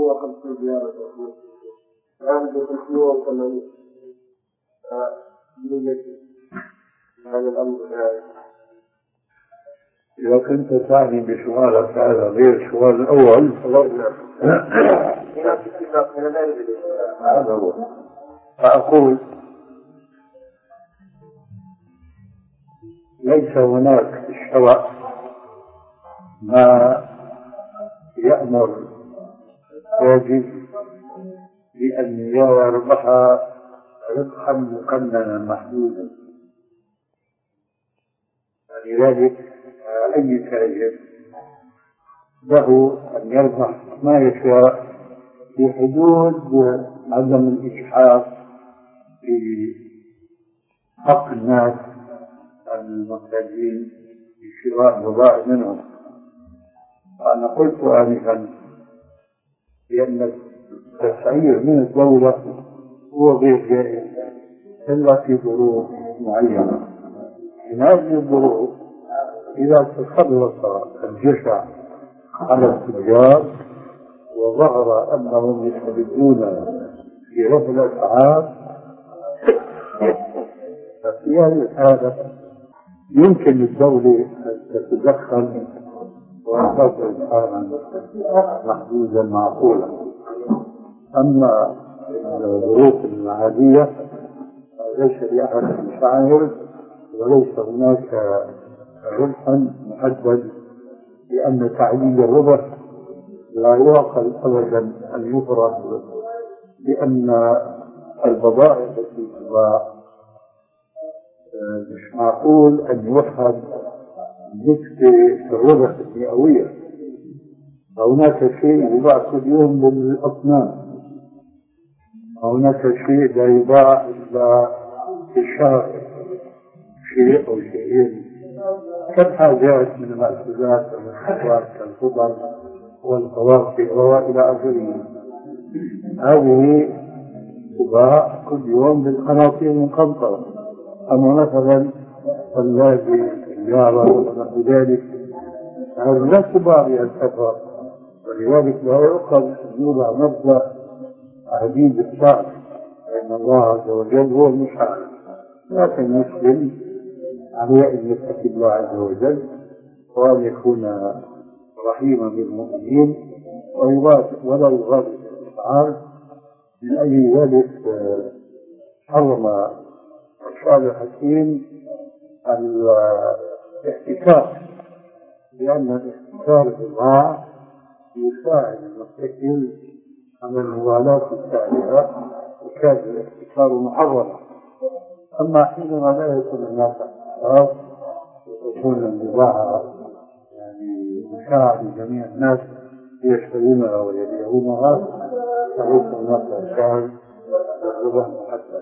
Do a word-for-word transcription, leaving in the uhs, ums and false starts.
ثلاثمائة وخمسين ديار الآن ثلاثمائة وثمانين هذا الأمر. إذا كنت تعني بسؤالك هذا غير السؤال الأول هذا هو. فأقول ليس هناك في الشرع ما يأمر التاجر بأن يربح ربحا مقننا محدودا. ولذلك أي تاجر له أن يربح ما يشاء في حدود عدم الإجحاف في حق الناس المحتاجين لشراء بضائع منهم. وأنا قلت آنفا بأن التسعير من الدولة هو غير جائز إلا في ظروف معينة. من هذه الظروف إذا تسلط الجشع على التجار وظهر أنهم يستبدون في رفع الأسعار، ففي هذه الحالة يمكن للدولة أن تتدخل وتضع أسعارا محدودا معقولا. أما الظروف العادية ليس لأحد المشاعر وليس هناك ربحا محدد، لأن تعليل الربح لا يعقل أبدا أن يفرض، لأن البضائع التي تباع مش معقول أن يوحد نسبة الربح المئوية. هناك شيء يباع كل يوم بالأصنام، هناك شيء لا يباع إلا في الشهر، شيء أو شيئين كالحاجات من المأكولات والمشروبات كالخضر والفواكه وإلى آخره. هذه تباع كل يوم بالقناطير المقنطرة. أما مثلا الثلاجة السيارة ونحو ذلك هذه لا تباع بها السفر، ولذلك لا يؤخذ يوضع مبدأ عديد السعر، لأن الله عز وجل هو المساعد. لكن المسلم عليه أن يتقي الله عز وجل وأن يكون رحيما بالمؤمنين ولا يغالي الأسعار. من أجل ذلك حرم الشرع الحكيم الاحتكار، لأن الاحتكار بالبضاعة يساعد المستهلك على المغالاة السائلة وكان الاحتكار محرما. أما حينما لا يكون هناك احتكار وتكون البضاعة يعني مشاعة لجميع الناس يشترونها ويبيعونها فليس هناك أشياء والربح محدد.